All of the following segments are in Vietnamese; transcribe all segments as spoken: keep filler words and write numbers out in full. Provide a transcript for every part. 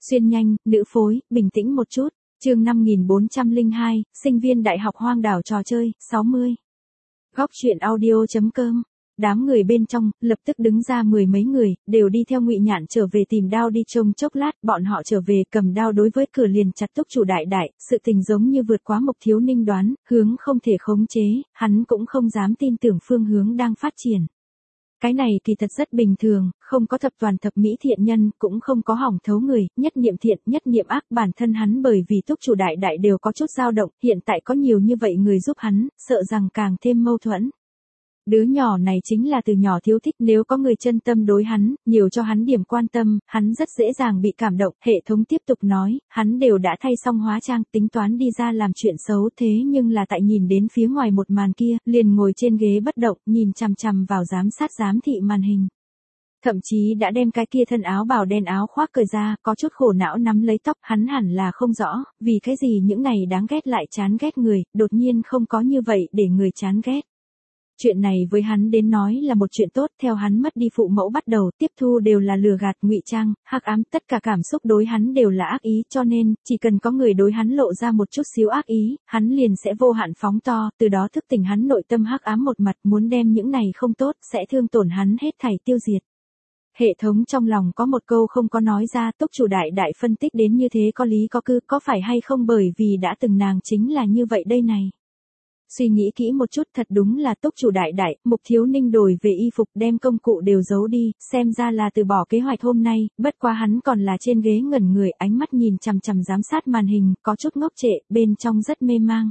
Xuyên nhanh, nữ phối, bình tĩnh một chút. Chương năm nghìn bốn trăm lẻ hai, sinh viên đại học hoang đảo trò chơi, sáu mươi. Góc truyện audio chấm com. Đám người bên trong, lập tức đứng ra mười mấy người, đều đi theo Ngụy Nhạn trở về tìm đao đi trông chốc lát, bọn họ trở về cầm đao đối với cửa liền chặt túc chủ đại đại, sự tình giống như vượt quá Mục Thiếu Ninh đoán, hướng không thể khống chế, hắn cũng không dám tin tưởng phương hướng đang phát triển. Cái này kỳ thật rất bình thường, không có thập toàn thập mỹ thiện nhân, cũng không có hỏng thấu người, nhất niệm thiện, nhất niệm ác, bản thân hắn bởi vì túc chủ đại đại đều có chút dao động, hiện tại có nhiều như vậy người giúp hắn, sợ rằng càng thêm mâu thuẫn. Đứa nhỏ này chính là từ nhỏ thiếu thích, nếu có người chân tâm đối hắn, nhiều cho hắn điểm quan tâm, hắn rất dễ dàng bị cảm động. Hệ thống tiếp tục nói, hắn đều đã thay xong hóa trang, tính toán đi ra làm chuyện xấu, thế nhưng là tại nhìn đến phía ngoài một màn kia, liền ngồi trên ghế bất động, nhìn chằm chằm vào giám sát giám thị màn hình. Thậm chí đã đem cái kia thân áo bào đen áo khoác cởi ra, có chút khổ não nắm lấy tóc, hắn hẳn là không rõ, vì cái gì những này đáng ghét lại chán ghét người, đột nhiên không có như vậy để người chán ghét. Chuyện này với hắn đến nói là một chuyện tốt, theo hắn mất đi phụ mẫu bắt đầu, tiếp thu đều là lừa gạt, ngụy trang, hắc ám, tất cả cảm xúc đối hắn đều là ác ý, cho nên, chỉ cần có người đối hắn lộ ra một chút xíu ác ý, hắn liền sẽ vô hạn phóng to, từ đó thức tỉnh hắn nội tâm hắc ám một mặt, muốn đem những này không tốt, sẽ thương tổn hắn hết thảy tiêu diệt. Hệ thống trong lòng có một câu không có nói ra, túc chủ đại đại phân tích đến như thế có lý có cư, có phải hay không bởi vì đã từng nàng chính là như vậy đây này. Suy nghĩ kỹ một chút, thật đúng là túc chủ đại đại, Mục Thiếu Ninh đổi về y phục đem công cụ đều giấu đi, xem ra là từ bỏ kế hoạch hôm nay, bất quá hắn còn là trên ghế ngẩn người, ánh mắt nhìn chằm chằm giám sát màn hình, có chút ngốc trệ, bên trong rất mê mang.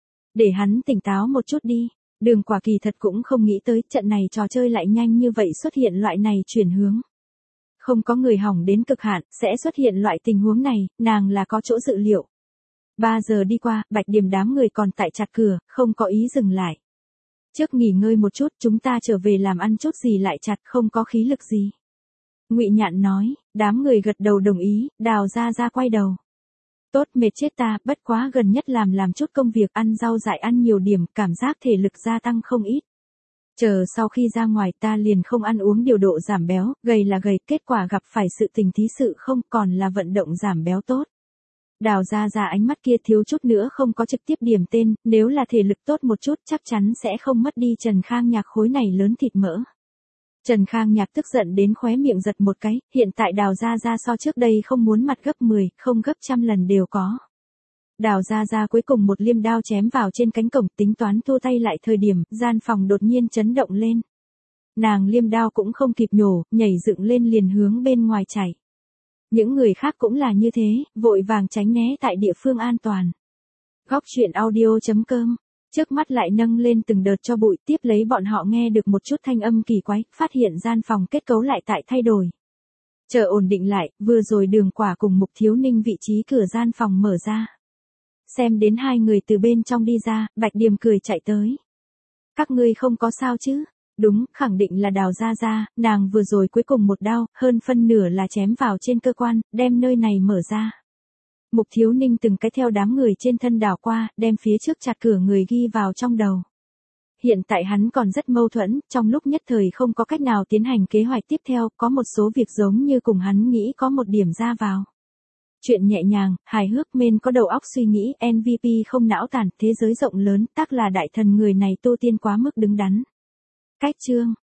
Để hắn tỉnh táo một chút đi. Đường Quả kỳ thật cũng không nghĩ tới trận này trò chơi lại nhanh như vậy xuất hiện loại này chuyển hướng. Không có người hỏng đến cực hạn, sẽ xuất hiện loại tình huống này, nàng là có chỗ dự liệu. Ba giờ đi qua, Bạch Điểm đám người còn tại chặt cửa, không có ý dừng lại. Trước nghỉ ngơi một chút, chúng ta trở về làm ăn chút gì lại chặt, không có khí lực gì. Ngụy Nhạn nói, đám người gật đầu đồng ý, Đào Gia Gia quay đầu. Tốt, mệt chết ta, bất quá gần nhất làm làm chút công việc, ăn rau dại ăn nhiều điểm, cảm giác thể lực gia tăng không ít. Chờ sau khi ra ngoài ta liền không ăn uống điều độ giảm béo, gầy là gầy, kết quả gặp phải sự tình thí sự không, còn là vận động giảm béo tốt. Đào Gia Gia ánh mắt kia thiếu chút nữa không có trực tiếp điểm tên, nếu là thể lực tốt một chút chắc chắn sẽ không mất đi Trần Khang Nhạc khối này lớn thịt mỡ. Trần Khang Nhạc tức giận đến khóe miệng giật một cái, hiện tại Đào Gia Gia so trước đây không muốn mặt gấp mười, không gấp trăm lần đều có. Đào Gia Gia cuối cùng một liêm đao chém vào trên cánh cổng, tính toán thua tay lại thời điểm, gian phòng đột nhiên chấn động lên. Nàng liêm đao cũng không kịp nhổ, nhảy dựng lên liền hướng bên ngoài chạy. Những người khác cũng là như thế, vội vàng tránh né tại địa phương an toàn. Góc truyện audio chấm com. Trước mắt lại nâng lên từng đợt cho bụi, tiếp lấy bọn họ nghe được một chút thanh âm kỳ quái, phát hiện gian phòng kết cấu lại tại thay đổi. Chờ ổn định lại, vừa rồi Đường Quả cùng Mục Thiếu Ninh vị trí cửa gian phòng mở ra. Xem đến hai người từ bên trong đi ra, Bạch Điềm cười chạy tới. Các ngươi không có sao chứ? Đúng, khẳng định là Đào Gia Gia, nàng vừa rồi cuối cùng một đao, hơn phân nửa là chém vào trên cơ quan, đem nơi này mở ra. Mục Thiếu Ninh từng cái theo đám người trên thân đảo qua, đem phía trước chặt cửa người ghi vào trong đầu. Hiện tại hắn còn rất mâu thuẫn, trong lúc nhất thời không có cách nào tiến hành kế hoạch tiếp theo, có một số việc giống như cùng hắn nghĩ có một điểm ra vào. Chuyện nhẹ nhàng, hài hước, men có đầu óc suy nghĩ, em vê pê không não tàn, thế giới rộng lớn, tác là đại thần, người này tu tiên quá mức đứng đắn. Cách chương